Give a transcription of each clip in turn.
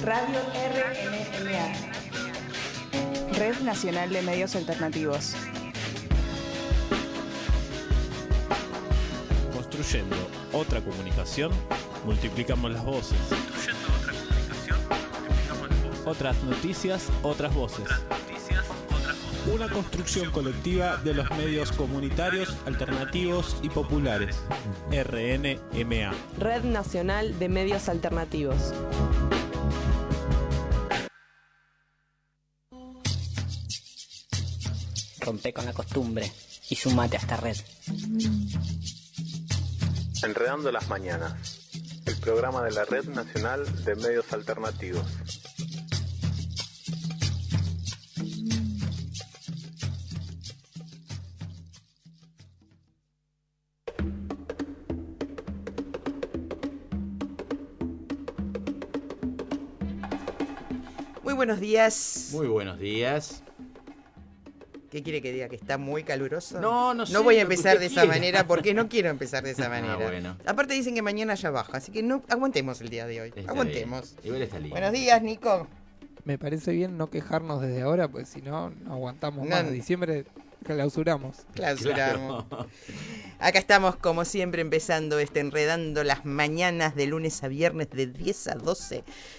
Radio RNMA, Red Nacional de Medios Alternativos. Construyendo otra comunicación, multiplicamos las voces. Otras noticias, otras voces. Una construcción colectiva de los medios comunitarios, alternativos y populares. RNMA. Red Nacional de Medios Alternativos. Rompe con la costumbre y sumate a esta red. Enredando las mañanas, el programa de la Red Nacional de Medios Alternativos. Muy buenos días. Muy buenos días. ¿Qué quiere que diga? ¿Que está muy caluroso? No sé. No voy a empezar lo de que esa usted quiera. manera porque no quiero empezar de esa manera. Bueno. Aparte dicen que mañana ya baja, así que no aguantemos el día de hoy. Está Aguantemos. bien. Igual está lindo. Buenos días, Nico. Me parece bien no quejarnos desde ahora, pues si no, no aguantamos más. Diciembre clausuramos. Clausuramos. Claro. Acá estamos, como siempre, empezando Enredando las mañanas de lunes a viernes de 10 a 12.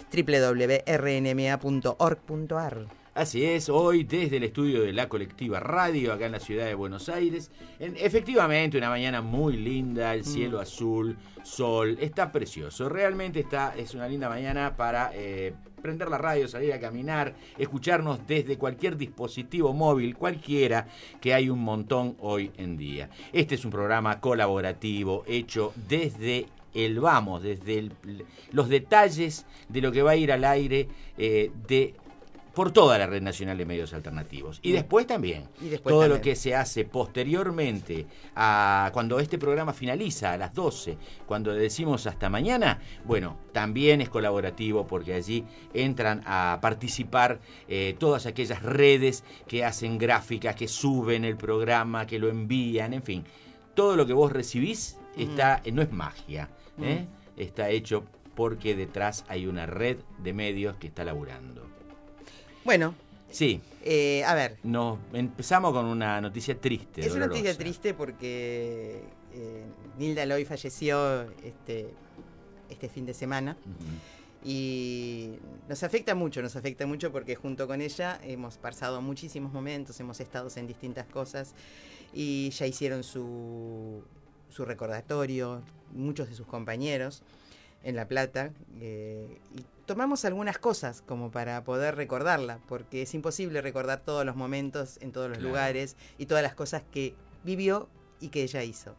www.rnma.org.ar. Así es, hoy desde el estudio de la Colectiva Radio, acá en la ciudad de Buenos Aires. Efectivamente, una mañana muy linda, el cielo azul, sol, está precioso. Realmente es una linda mañana para prender la radio, salir a caminar, escucharnos desde cualquier dispositivo móvil, cualquiera, que hay un montón hoy en día. Este es un programa colaborativo hecho desde desde los detalles de lo que va a ir al aire por toda la Red Nacional de Medios Alternativos. Y después también, lo que se hace posteriormente, cuando este programa finaliza a las 12, cuando le decimos hasta mañana, bueno, también es colaborativo porque allí entran a participar todas aquellas redes que hacen gráficas, que suben el programa, que lo envían, en fin. Todo lo que vos recibís no es magia, está hecho porque detrás hay una red de medios que está laburando. Bueno. Sí. A ver. Empezamos con una noticia triste. Es dolorosa. una noticia triste porque Nilda Loy falleció este fin de semana. Uh-huh. Y nos afecta mucho porque junto con ella hemos pasado muchísimos momentos, hemos estado en distintas cosas y ya hicieron su recordatorio, muchos de sus compañeros en La Plata, y tomamos algunas cosas como para poder recordarla, porque es imposible recordar todos los momentos en todos los lugares y todas las cosas que vivió y que ella hizo.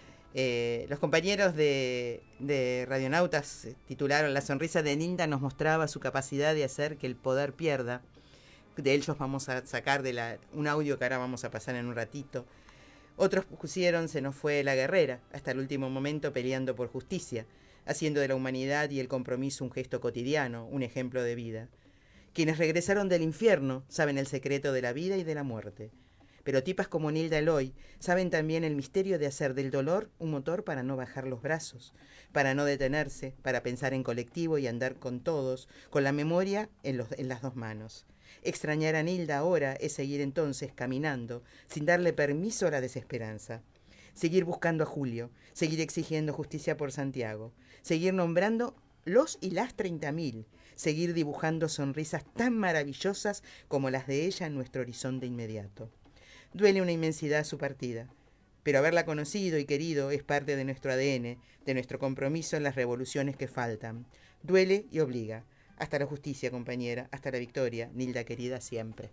Los compañeros de Radionautas titularon La sonrisa de Nilda nos mostraba su capacidad de hacer que el poder pierda. De ellos vamos a sacar un audio que ahora vamos a pasar en un ratito. Otros pusieron se nos fue la guerrera, hasta el último momento peleando por justicia, haciendo de la humanidad y el compromiso un gesto cotidiano, un ejemplo de vida. Quienes regresaron del infierno saben el secreto de la vida y de la muerte. Pero tipas como Nilda Loy saben también el misterio de hacer del dolor un motor para no bajar los brazos, para no detenerse, para pensar en colectivo y andar con todos, con la memoria en las dos manos. Extrañar a Nilda ahora es seguir entonces caminando, sin darle permiso a la desesperanza. Seguir buscando a Julio, seguir exigiendo justicia por Santiago, seguir nombrando los y las 30.000, seguir dibujando sonrisas tan maravillosas como las de ella en nuestro horizonte inmediato. Duele una inmensidad su partida, pero haberla conocido y querido es parte de nuestro ADN, de nuestro compromiso en las revoluciones que faltan. Duele y obliga. Hasta la justicia, compañera, hasta la victoria, Nilda querida, siempre.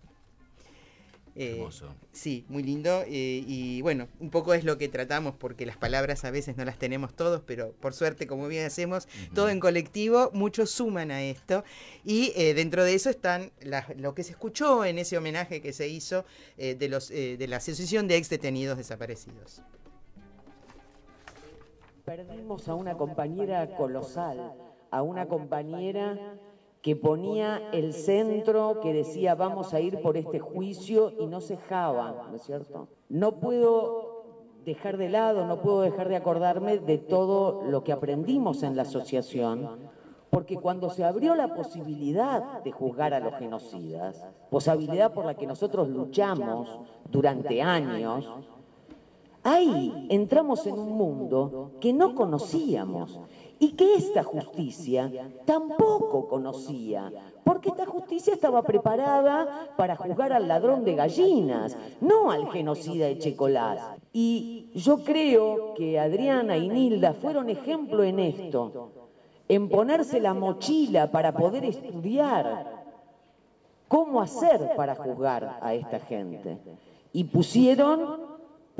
Hermoso. Sí, muy lindo. Y bueno, un poco es lo que tratamos, porque las palabras a veces no las tenemos todos, pero por suerte, como bien hacemos, todo en colectivo, muchos suman a esto. Y dentro de eso están lo que se escuchó en ese homenaje que se hizo de la Asociación de Ex Detenidos Desaparecidos. Perdimos a una compañera colosal, a una compañera que ponía el centro, que decía vamos a ir por este juicio y no cejaba, ¿no es cierto? No puedo dejar de acordarme de todo lo que aprendimos en la asociación Porque cuando se abrió la posibilidad de juzgar a los genocidas, posibilidad por la que nosotros luchamos durante años, ahí entramos en un mundo que no conocíamos y que esta justicia tampoco conocía, porque esta justicia estaba preparada para juzgar al ladrón de gallinas, no al genocida Echecolás. Y yo creo que Adriana y Nilda fueron ejemplo en esto, en ponerse la mochila para poder estudiar cómo hacer para juzgar a esta gente. Y pusieron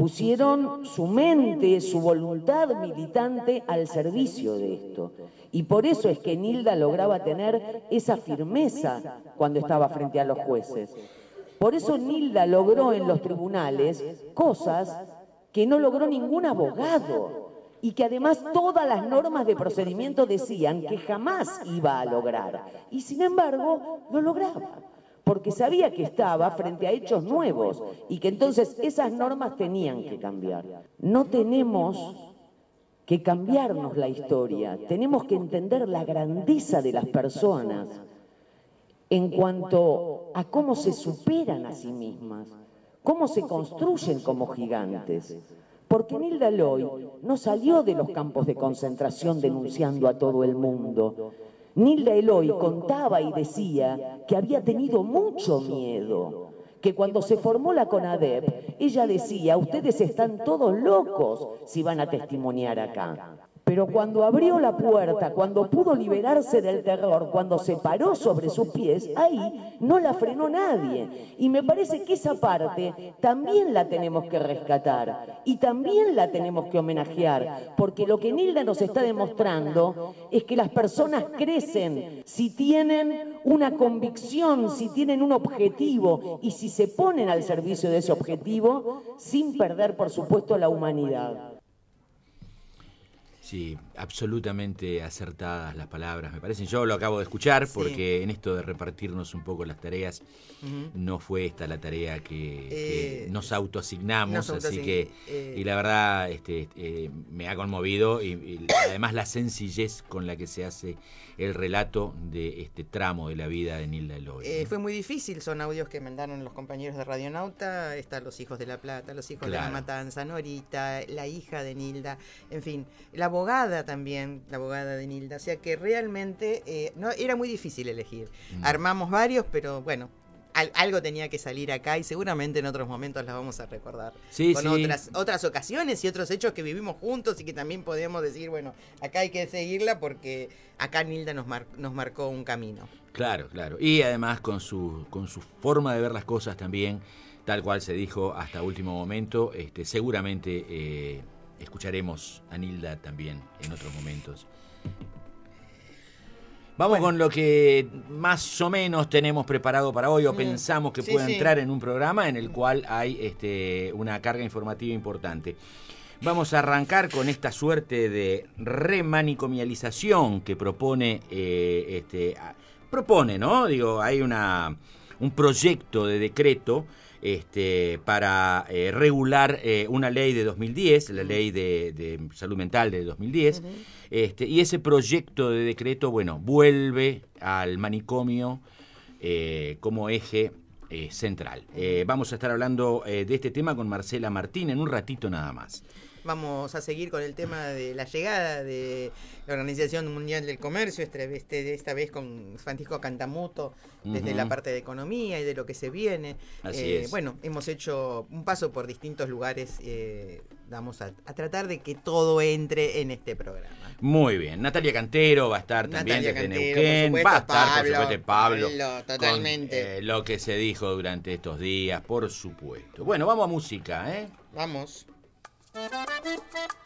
su mente, su voluntad militante al servicio de esto. Y por eso es que Nilda lograba tener esa firmeza cuando estaba frente a los jueces. Por eso Nilda logró en los tribunales cosas que no logró ningún abogado y que además todas las normas de procedimiento decían que jamás iba a lograr. Y sin embargo, lo lograba, porque sabía que estaba frente a hechos nuevos y que entonces esas normas tenían que cambiar. No tenemos que cambiarnos la historia, tenemos que entender la grandeza de las personas en cuanto a cómo se superan a sí mismas, cómo se construyen como gigantes. Porque Nilda Loy no salió de los campos de concentración denunciando a todo el mundo. Nilda Eloy contaba y decía que había tenido mucho miedo, que cuando se formó la CONADEP, ella decía, ustedes están todos locos si van a testimoniar acá. Pero cuando abrió la puerta, cuando pudo liberarse del terror, cuando se paró sobre sus pies, ahí no la frenó nadie. Y me parece que esa parte también la tenemos que rescatar y también la tenemos que homenajear, porque lo que Nilda nos está demostrando es que las personas crecen si tienen una convicción, si tienen un objetivo y si se ponen al servicio de ese objetivo sin perder, por supuesto, la humanidad. Sí, absolutamente acertadas las palabras, me parecen. Yo lo acabo de escuchar porque en esto de repartirnos un poco las tareas, no fue esta la tarea que nos autoasignamos, así que, y la verdad me ha conmovido y además la sencillez con la que se hace el relato de este tramo de la vida de Nilda Eloy. Fue muy difícil, son audios que mandaron los compañeros de Radionauta, están los hijos de La Plata, los hijos de La Matanza, Norita, la hija de Nilda, en fin, la abogada también, la abogada de Nilda, o sea que realmente no era muy difícil elegir. Armamos varios, pero bueno, algo tenía que salir acá y seguramente en otros momentos las vamos a recordar con otras ocasiones y otros hechos que vivimos juntos y que también podemos decir, bueno, acá hay que seguirla porque acá Nilda nos marcó un camino. Claro, claro. Y además con su forma de ver las cosas también, tal cual se dijo hasta último momento, seguramente escucharemos a Nilda también en otros momentos. Vamos con lo que más o menos tenemos preparado para hoy o pensamos que pueda entrar en un programa en el cual hay una carga informativa importante. Vamos a arrancar con esta suerte de remanicomialización que propone, ¿no? Digo, hay un proyecto de decreto para regular una ley de 2010, la ley de salud mental de 2010, y ese proyecto de decreto, bueno, vuelve al manicomio como eje central. Vamos a estar hablando de este tema con Marcela Martín en un ratito nada más. Vamos a seguir con el tema de la llegada de la Organización Mundial del Comercio, esta vez con Francisco Cantamuto, desde la parte de economía y de lo que se viene. Así es. Bueno, hemos hecho un paso por distintos lugares, vamos a tratar de que todo entre en este programa. Muy bien, Natalia Cantero va a estar también desde Neuquén, va a estar por supuesto Pablo, totalmente. Con lo que se dijo durante estos días, por supuesto. Bueno, vamos a música, Vamos.